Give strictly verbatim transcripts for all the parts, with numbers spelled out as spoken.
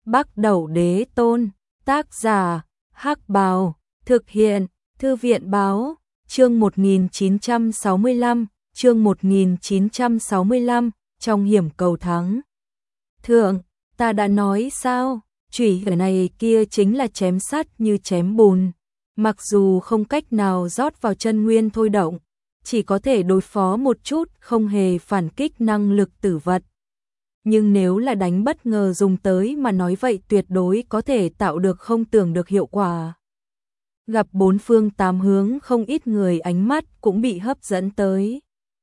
Bắc Đẩu Đế Tôn, tác giả, Hắc Bào, thực hiện, Thư viện Báo, chương một nghìn chín trăm sáu mươi lăm, chương một nghìn chín trăm sáu mươi lăm, trong hiểm cầu thắng. Thượng, ta đã nói sao, chủy ở này kia chính là chém sắt như chém bùn, mặc dù không cách nào rót vào chân nguyên thôi động, chỉ có thể đối phó một chút, không hề phản kích năng lực tử vật. Nhưng nếu là đánh bất ngờ dùng tới mà nói vậy tuyệt đối có thể tạo được không tưởng được hiệu quả. Gặp bốn phương tám hướng không ít người ánh mắt cũng bị hấp dẫn tới.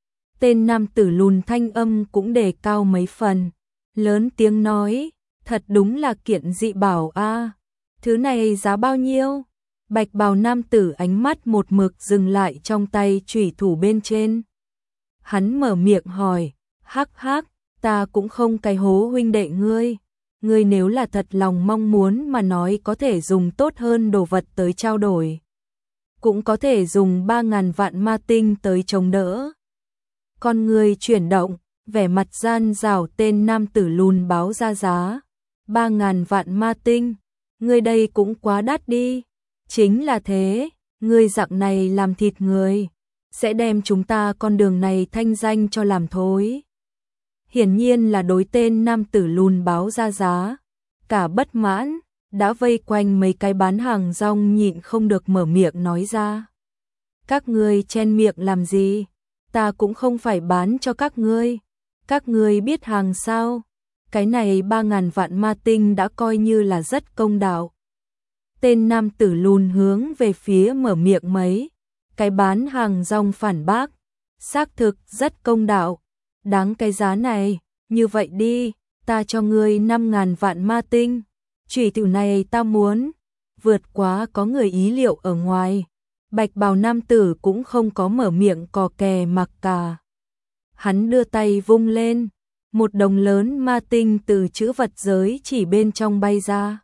Tên nam tử lùn thanh âm cũng đề cao mấy phần, lớn tiếng nói, thật đúng là kiện dị bảo a, thứ này giá bao nhiêu? Bạch bào nam tử ánh mắt một mực dừng lại trong tay chủy thủ bên trên. Hắn mở miệng hỏi, hắc hắc, ta cũng không cái hố huynh đệ ngươi. Ngươi nếu là thật lòng mong muốn mà nói có thể dùng tốt hơn đồ vật tới trao đổi. Cũng có thể dùng ba ngàn vạn ma tinh tới chống đỡ. Con người chuyển động, vẻ mặt gian rảo tên nam tử lùn báo ra giá. Ba ngàn vạn ma tinh, ngươi đây cũng quá đắt đi. Chính là thế, ngươi dạng này làm thịt người, sẽ đem chúng ta con đường này thanh danh cho làm thối. Hiển nhiên là đối tên nam tử lùn báo ra giá, cả bất mãn, đã vây quanh mấy cái bán hàng rong nhịn không được mở miệng nói ra. Các ngươi chen miệng làm gì, ta cũng không phải bán cho các ngươi, các ngươi biết hàng sao, cái này ba ngàn vạn ma tinh đã coi như là rất công đạo. Tên nam tử lùn hướng về phía mở miệng mấy, cái bán hàng rong phản bác, xác thực rất công đạo. Đáng cái giá này, như vậy đi, ta cho ngươi năm ngàn vạn ma tinh. Chủy thủ này ta muốn, vượt quá có người ý liệu ở ngoài. Bạch bào nam tử cũng không có mở miệng cò kè mặc cả. Hắn đưa tay vung lên, một đồng lớn ma tinh từ chữ vật giới chỉ bên trong bay ra.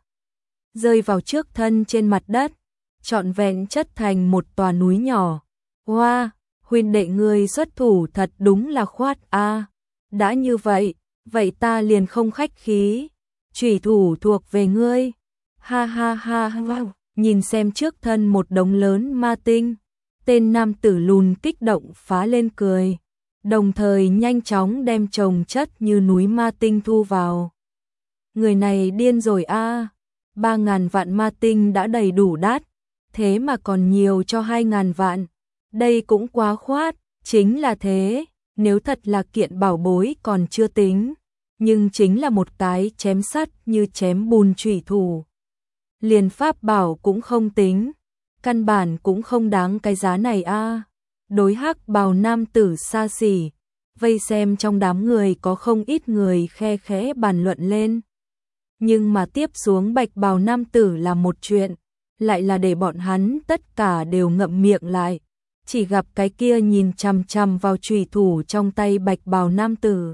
Rơi vào trước thân trên mặt đất, trọn vẹn chất thành một tòa núi nhỏ. Hoa! Wow, huynh đệ ngươi xuất thủ thật đúng là khoát a. À. Đã như vậy, vậy ta liền không khách khí. Chủy thủ thuộc về ngươi. Ha ha ha wow. Nhìn xem trước thân một đống lớn ma tinh, tên nam tử lùn kích động phá lên cười, đồng thời nhanh chóng đem chồng chất như núi ma tinh thu vào. Người này điên rồi a, à. Ba ngàn vạn ma tinh đã đầy đủ đắt, thế mà còn nhiều cho hai ngàn vạn. Đây cũng quá khoát, chính là thế, nếu thật là kiện bảo bối còn chưa tính, nhưng chính là một cái chém sắt như chém bùn chủy thủ. Liền pháp bảo cũng không tính, căn bản cũng không đáng cái giá này a. À. Đối hắc bào nam tử xa xỉ, vây xem trong đám người có không ít người khe khẽ bàn luận lên. Nhưng mà tiếp xuống bạch bào nam tử là một chuyện, lại là để bọn hắn tất cả đều ngậm miệng lại. Chỉ gặp cái kia nhìn chằm chằm vào chủy thủ trong tay bạch bào nam tử.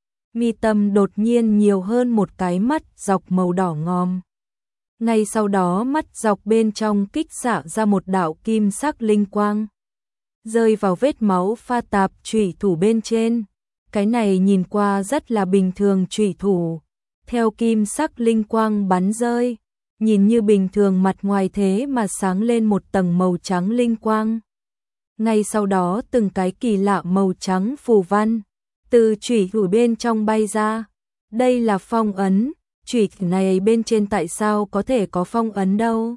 Mi tâm đột nhiên nhiều hơn một cái mắt dọc màu đỏ ngòm. Ngay sau đó mắt dọc bên trong kích xạ ra một đạo kim sắc linh quang. Rơi vào vết máu pha tạp chủy thủ bên trên. Cái này nhìn qua rất là bình thường chủy thủ. Theo kim sắc linh quang bắn rơi, nhìn như bình thường mặt ngoài thế mà sáng lên một tầng màu trắng linh quang. Ngay sau đó từng cái kỳ lạ màu trắng phù văn từ chủy thủ bên trong bay ra. Đây là phong ấn, chủy thủ này bên trên tại sao có thể có phong ấn đâu?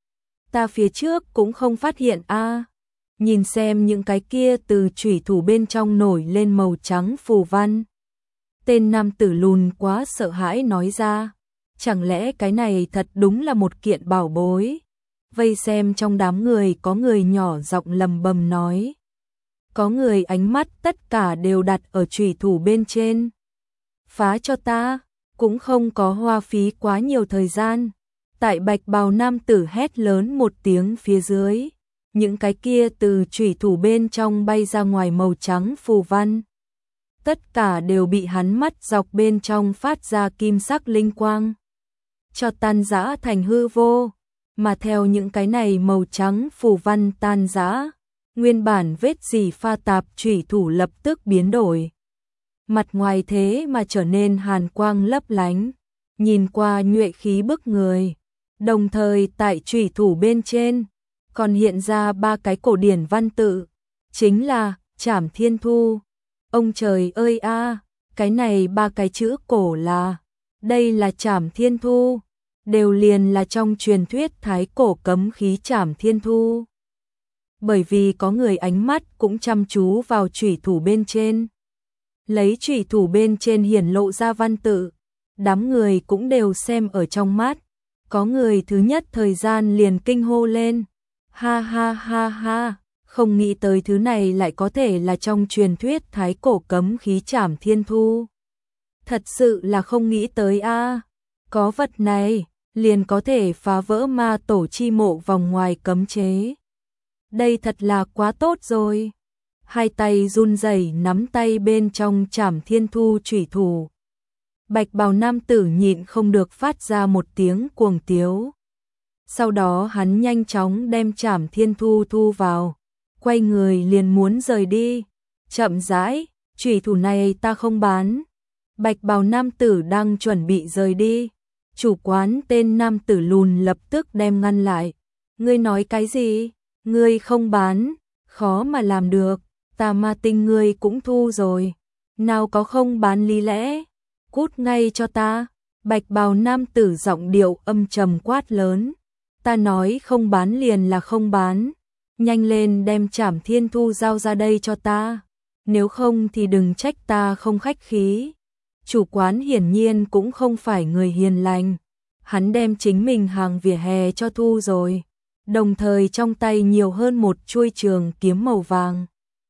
Ta phía trước cũng không phát hiện a. À. Nhìn xem những cái kia từ chủy thủ bên trong nổi lên màu trắng phù văn. Tên nam tử lùn quá sợ hãi nói ra, chẳng lẽ cái này thật đúng là một kiện bảo bối? Vây xem trong đám người có người nhỏ giọng lầm bầm nói. Có người ánh mắt tất cả đều đặt ở chủy thủ bên trên. Phá cho ta, cũng không có hoa phí quá nhiều thời gian. Tại bạch bào nam tử hét lớn một tiếng phía dưới. Những cái kia từ chủy thủ bên trong bay ra ngoài màu trắng phù văn. Tất cả đều bị hắn mắt dọc bên trong phát ra kim sắc linh quang. Cho tan rã thành hư vô. Mà theo những cái này màu trắng phù văn tan rã, nguyên bản vết dỉ pha tạp chủy thủ lập tức biến đổi. Mặt ngoài thế mà trở nên hàn quang lấp lánh, nhìn qua nhuệ khí bức người. Đồng thời tại chủy thủ bên trên còn hiện ra ba cái cổ điển văn tự, chính là Trảm Thiên Thu. Ông trời ơi a, cái này ba cái chữ cổ là, đây là Trảm Thiên Thu, đều liền là trong truyền thuyết thái cổ cấm khí Trảm Thiên Thu. Bởi vì có người ánh mắt cũng chăm chú vào chủy thủ bên trên. Lấy chủy thủ bên trên hiển lộ ra văn tự, đám người cũng đều xem ở trong mắt. Có người thứ nhất thời gian liền kinh hô lên. Ha ha ha ha, không nghĩ tới thứ này lại có thể là trong truyền thuyết thái cổ cấm khí Trảm Thiên Thu. Thật sự là không nghĩ tới a, có vật này, liền có thể phá vỡ ma tổ chi mộ vòng ngoài cấm chế. Đây thật là quá tốt rồi. Hai tay run rẩy nắm tay bên trong Trảm Thiên Thu chủy thủ. Bạch bào nam tử nhịn không được phát ra một tiếng cuồng tiếu. Sau đó hắn nhanh chóng đem Trảm Thiên Thu thu vào, quay người liền muốn rời đi. Chậm rãi, chủy thủ này ta không bán. Bạch bào nam tử đang chuẩn bị rời đi. Chủ quán tên nam tử lùn lập tức đem ngăn lại. Ngươi nói cái gì? Ngươi không bán, khó mà làm được, ta ma tinh ngươi cũng thu rồi. Nào có không bán lý lẽ, cút ngay cho ta. Bạch bào nam tử giọng điệu âm trầm quát lớn. Ta nói không bán liền là không bán, nhanh lên đem Trảm Thiên Thu giao ra đây cho ta, nếu không thì đừng trách ta không khách khí. Chủ quán hiển nhiên cũng không phải người hiền lành, hắn đem chính mình hàng vỉa hè cho thu rồi, đồng thời trong tay nhiều hơn một chuôi trường kiếm màu vàng.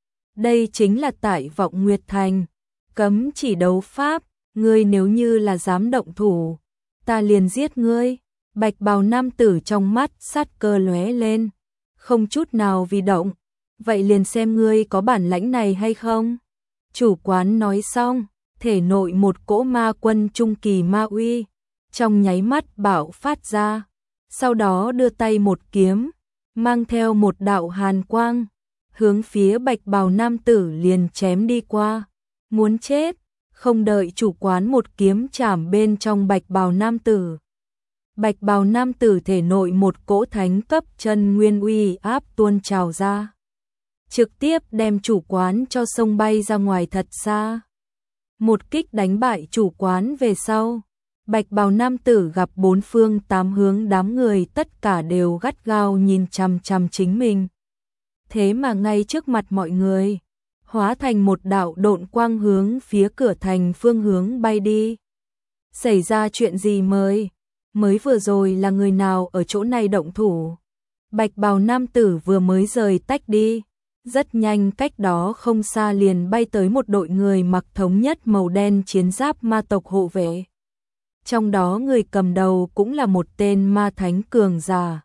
Đây chính là tại Vọng Nguyệt Thành, cấm chỉ đấu pháp, ngươi nếu như là dám động thủ, ta liền giết ngươi. Bạch bào nam tử trong mắt sát cơ lóe lên, không chút nào vì động, vậy liền xem ngươi có bản lãnh này hay không. Chủ quán nói xong, thể nội một cỗ ma quân trung kỳ ma uy, trong nháy mắt bạo phát ra, sau đó đưa tay một kiếm, mang theo một đạo hàn quang, hướng phía bạch bào nam tử liền chém đi qua, muốn chết, không đợi chủ quán một kiếm chảm bên trong bạch bào nam tử. Bạch bào nam tử thể nội một cỗ thánh cấp chân nguyên uy áp tuôn trào ra, trực tiếp đem chủ quán cho xông bay ra ngoài thật xa. Một kích đánh bại chủ quán về sau, bạch bào nam tử gặp bốn phương tám hướng đám người tất cả đều gắt gao nhìn chằm chằm chính mình. Thế mà ngay trước mặt mọi người, hóa thành một đạo độn quang hướng phía cửa thành phương hướng bay đi. Xảy ra chuyện gì mới? Mới vừa rồi là người nào ở chỗ này động thủ? Bạch bào nam tử vừa mới rời tách đi, rất nhanh cách đó không xa liền bay tới một đội người mặc thống nhất màu đen chiến giáp ma tộc hộ vệ. Trong đó người cầm đầu cũng là một tên ma thánh cường giả.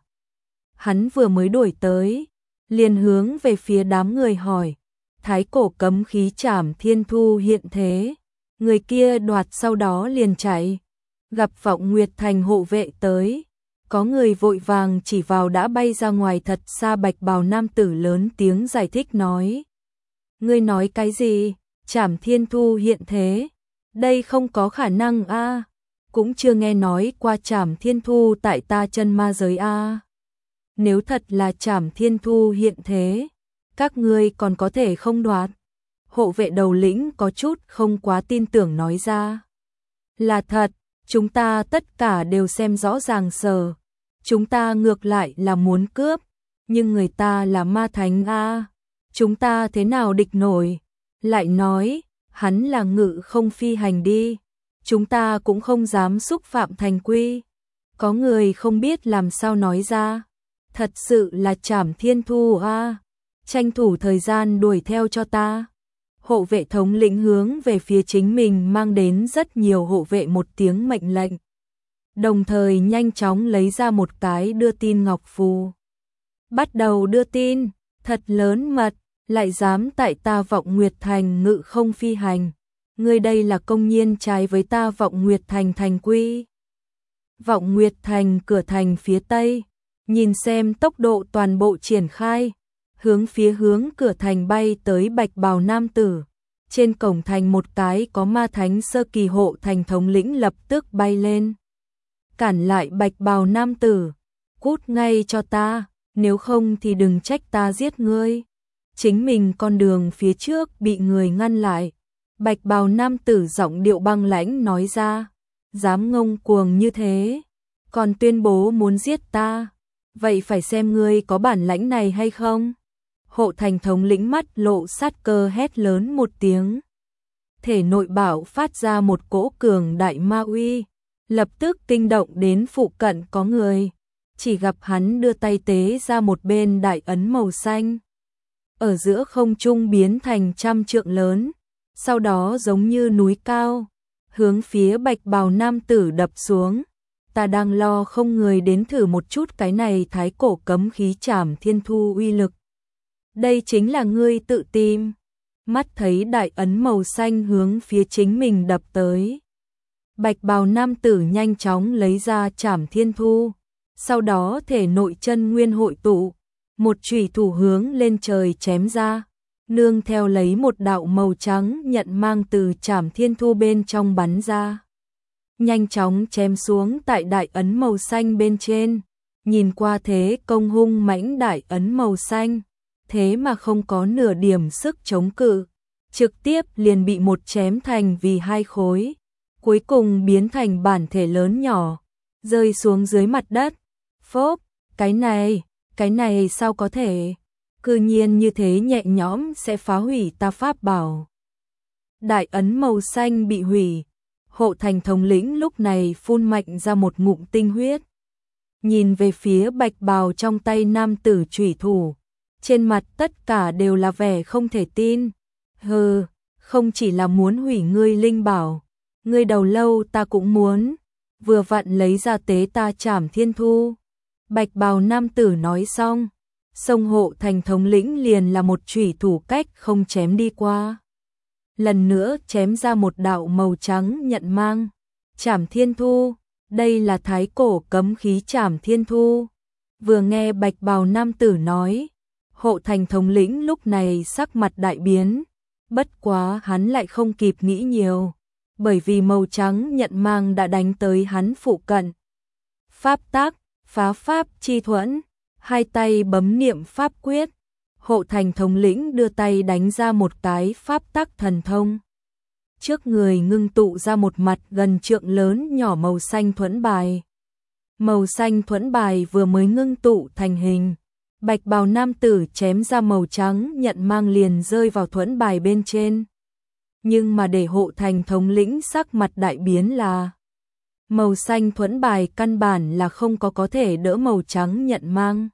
Hắn vừa mới đuổi tới, liền hướng về phía đám người hỏi, thái cổ cấm khí Trảm Thiên Thu hiện thế. Người kia đoạt sau đó liền chạy. Gặp Vọng Nguyệt Thành hộ vệ tới, có người vội vàng chỉ vào đã bay ra ngoài thật xa bạch bào nam tử lớn tiếng giải thích nói. Ngươi nói cái gì? Trảm Thiên Thu hiện thế? Đây không có khả năng a, cũng chưa nghe nói qua Trảm Thiên Thu tại ta chân ma giới a. Nếu thật là Trảm Thiên Thu hiện thế, các ngươi còn có thể không đoạt? Hộ vệ đầu lĩnh có chút không quá tin tưởng nói ra. Là thật. Chúng ta tất cả đều xem rõ ràng sờ. Chúng ta ngược lại là muốn cướp, nhưng người ta là ma thánh a, chúng ta thế nào địch nổi? Lại nói, hắn là ngự không phi hành đi, chúng ta cũng không dám xúc phạm thành quy. Có người không biết làm sao nói ra, thật sự là Trảm Thiên Thu a, tranh thủ thời gian đuổi theo cho ta. Hộ vệ thống lĩnh hướng về phía chính mình mang đến rất nhiều hộ vệ một tiếng mệnh lệnh. Đồng thời nhanh chóng lấy ra một cái đưa tin ngọc phù. Bắt đầu đưa tin, thật lớn mật, lại dám tại ta Vọng Nguyệt Thành ngự không phi hành. Ngươi đây là công nhiên trái với ta Vọng Nguyệt Thành thành quy. Vọng Nguyệt Thành cửa thành phía tây, nhìn xem tốc độ toàn bộ triển khai. Hướng phía hướng cửa thành bay tới bạch bào nam tử, trên cổng thành một cái có ma thánh sơ kỳ hộ thành thống lĩnh lập tức bay lên. Cản lại bạch bào nam tử, cút ngay cho ta, nếu không thì đừng trách ta giết ngươi. Chính mình con đường phía trước bị người ngăn lại. Bạch bào nam tử giọng điệu băng lãnh nói ra, dám ngông cuồng như thế, còn tuyên bố muốn giết ta, vậy phải xem ngươi có bản lãnh này hay không. Hộ thành thống lĩnh mắt lộ sát cơ hét lớn một tiếng. Thể nội bảo phát ra một cỗ cường đại ma uy, lập tức kinh động đến phụ cận có người. Chỉ gặp hắn đưa tay tế ra một bên đại ấn màu xanh. Ở giữa không trung biến thành trăm trượng lớn, sau đó giống như núi cao, hướng phía bạch bào nam tử đập xuống. Ta đang lo không người đến thử một chút cái này thái cổ cấm khí Trảm Thiên Thu uy lực. Đây chính là ngươi tự tìm. Mắt thấy đại ấn màu xanh hướng phía chính mình đập tới. Bạch bào nam tử nhanh chóng lấy ra Trảm Thiên Thu, sau đó thể nội chân nguyên hội tụ, một chủy thủ hướng lên trời chém ra, nương theo lấy một đạo màu trắng nhận mang từ Trảm Thiên Thu bên trong bắn ra. Nhanh chóng chém xuống tại đại ấn màu xanh bên trên, nhìn qua thế công hung mãnh đại ấn màu xanh, thế mà không có nửa điểm sức chống cự, trực tiếp liền bị một chém thành vì hai khối, cuối cùng biến thành bản thể lớn nhỏ, rơi xuống dưới mặt đất. Phốp, cái này, cái này sao có thể, cư nhiên như thế nhẹ nhõm sẽ phá hủy ta pháp bảo. Đại ấn màu xanh bị hủy, hộ thành thống lĩnh lúc này phun mạnh ra một ngụm tinh huyết. Nhìn về phía bạch bào trong tay nam tử chủy thủ, trên mặt tất cả đều là vẻ không thể tin. Hừ, không chỉ là muốn hủy ngươi linh bảo, ngươi đầu lâu ta cũng muốn, vừa vặn lấy ra tế ta Trảm Thiên Thu. Bạch bào nam tử nói xong, sông hộ thành thống lĩnh liền là một chủy thủ cách không chém đi qua. Lần nữa chém ra một đạo màu trắng nhận mang. Trảm Thiên Thu, đây là thái cổ cấm khí Trảm Thiên Thu. Vừa nghe bạch bào nam tử nói, hộ thành thống lĩnh lúc này sắc mặt đại biến. Bất quá hắn lại không kịp nghĩ nhiều, bởi vì màu trắng nhận mang đã đánh tới hắn phụ cận. Pháp tác, phá pháp chi thuẫn, hai tay bấm niệm pháp quyết. Hộ thành thống lĩnh đưa tay đánh ra một cái pháp tắc thần thông. Trước người ngưng tụ ra một mặt gần trượng lớn nhỏ màu xanh thuẫn bài. Màu xanh thuẫn bài vừa mới ngưng tụ thành hình, bạch bào nam tử chém ra màu trắng nhận mang liền rơi vào thuẫn bài bên trên. Nhưng mà để hộ thành thống lĩnh sắc mặt đại biến là màu xanh thuẫn bài căn bản là không có có thể đỡ màu trắng nhận mang.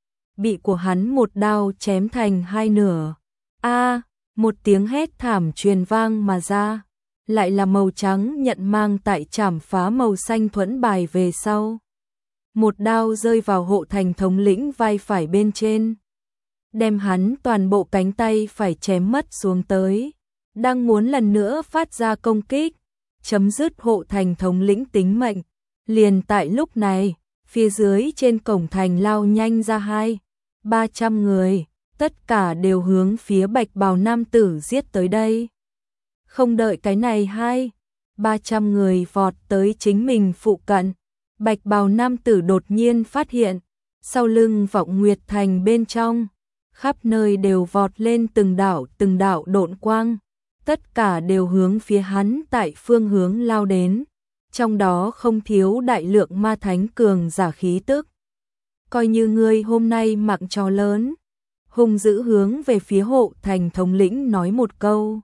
Bị của hắn một đao chém thành hai nửa. A, một tiếng hét thảm truyền vang mà ra, lại là màu trắng nhận mang tại chảm phá màu xanh thuẫn bài về sau. Một đao rơi vào hộ thành thống lĩnh vai phải bên trên, đem hắn toàn bộ cánh tay phải chém mất xuống tới. Đang muốn lần nữa phát ra công kích, chấm dứt hộ thành thống lĩnh tính mệnh. Liền tại lúc này, phía dưới trên cổng thành lao nhanh ra hai, ba trăm người, tất cả đều hướng phía bạch bào nam tử giết tới đây. Không đợi cái này hai, ba trăm người vọt tới chính mình phụ cận, bạch bào nam tử đột nhiên phát hiện, sau lưng Vọng Nguyệt Thành bên trong, khắp nơi đều vọt lên từng đạo từng đạo độn quang, tất cả đều hướng phía hắn tại phương hướng lao đến, trong đó không thiếu đại lượng ma thánh cường giả khí tức. Coi như ngươi hôm nay mặc trò lớn, hung dữ hướng về phía hộ thành thống lĩnh nói một câu.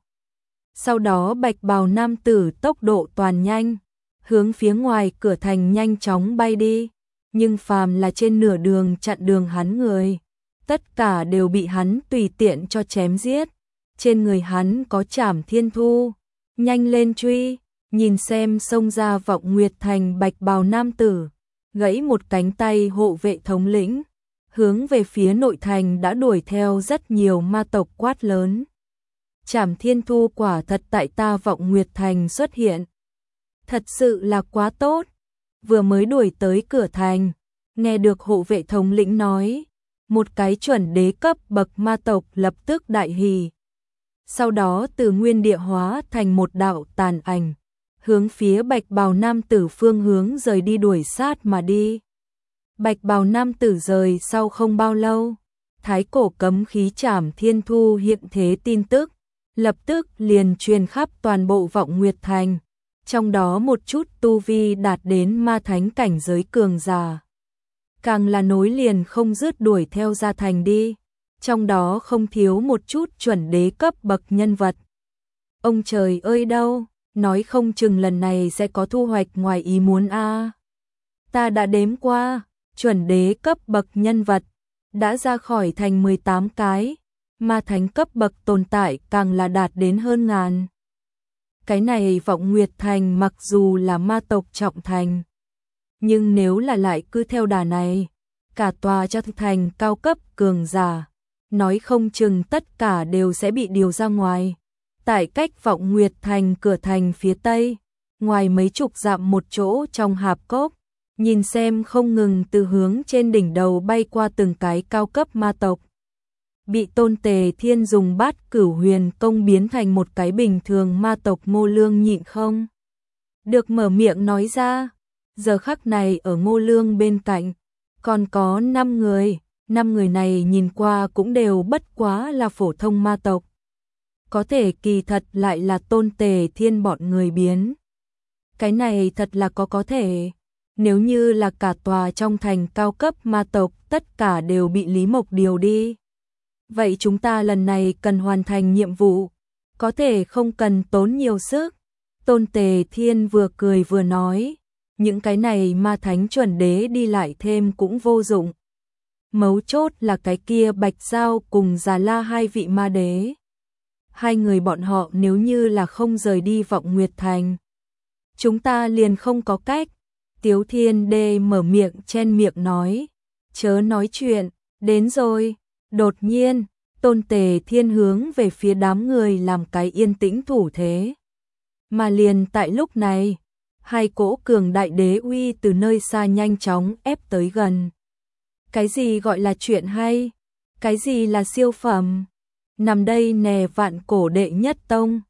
Sau đó bạch bào nam tử tốc độ toàn nhanh, hướng phía ngoài cửa thành nhanh chóng bay đi, nhưng phàm là trên nửa đường chặn đường hắn người, tất cả đều bị hắn tùy tiện cho chém giết. Trên người hắn có Trảm Thiên Thu, nhanh lên truy, nhìn xem xông ra Vọng Nguyệt Thành bạch bào nam tử, gãy một cánh tay hộ vệ thống lĩnh, hướng về phía nội thành đã đuổi theo rất nhiều ma tộc quát lớn. Trảm Thiên Thu quả thật tại ta Vọng Nguyệt Thành xuất hiện. Thật sự là quá tốt. Vừa mới đuổi tới cửa thành, nghe được hộ vệ thống lĩnh nói, một cái chuẩn đế cấp bậc ma tộc lập tức đại hỉ. sau đó từ nguyên địa hóa thành một đạo tàn ảnh, hướng phía bạch bào nam tử phương hướng rời đi đuổi sát mà đi. Bạch bào nam tử rời sau không bao lâu, thái cổ cấm khí Trảm Thiên Thu hiện thế tin tức, lập tức liền truyền khắp toàn bộ Vọng Nguyệt Thành, trong đó một chút tu vi đạt đến ma thánh cảnh giới cường giả. Càng là nối liền không dứt đuổi theo ra thành đi, trong đó không thiếu một chút chuẩn đế cấp bậc nhân vật. Ông trời ơi đâu, nói không chừng lần này sẽ có thu hoạch ngoài ý muốn a. À. Ta đã đếm qua, chuẩn đế cấp bậc nhân vật đã ra khỏi thành mười tám cái, ma thánh cấp bậc tồn tại càng là đạt đến hơn ngàn. Cái này Vọng Nguyệt Thành mặc dù là ma tộc trọng thành, nhưng nếu là lại cứ theo đà này, cả tòa cho thành cao cấp cường giả, nói không chừng tất cả đều sẽ bị điều ra ngoài. Tại cách Vọng Nguyệt Thành cửa thành phía tây, ngoài mấy chục dặm một chỗ trong hạp cốc, nhìn xem không ngừng từ hướng trên đỉnh đầu bay qua từng cái cao cấp ma tộc. Bị Tôn Tề Thiên dùng Bát Cửu Huyền công biến thành một cái bình thường ma tộc Ngô Lương nhịn không được mở miệng nói ra. Giờ khắc này ở Ngô Lương bên cạnh còn có năm người, năm người này nhìn qua cũng đều bất quá là phổ thông ma tộc. Có thể kỳ thật lại là Tôn Tề Thiên bọn người biến. Cái này thật là có có thể. Nếu như là cả tòa trong thành cao cấp ma tộc tất cả đều bị Lý Mộc điều đi, vậy chúng ta lần này cần hoàn thành nhiệm vụ, có thể không cần tốn nhiều sức. Tôn Tề Thiên vừa cười vừa nói, những cái này ma thánh chuẩn đế đi lại thêm cũng vô dụng. Mấu chốt là cái kia Bạch Giao cùng Già La hai vị ma đế. Hai người bọn họ nếu như là không rời đi Vọng Nguyệt Thành, chúng ta liền không có cách. Tiếu Thiên Đê mở miệng chen miệng nói, chớ nói chuyện, đến rồi. Đột nhiên, Tôn Tề Thiên hướng về phía đám người làm cái yên tĩnh thủ thế. Mà liền tại lúc này, hai cỗ cường đại đế uy từ nơi xa nhanh chóng ép tới gần. Cái gì gọi là chuyện hay? Cái gì là siêu phẩm? Nằm đây nè Vạn Cổ đệ nhất tông,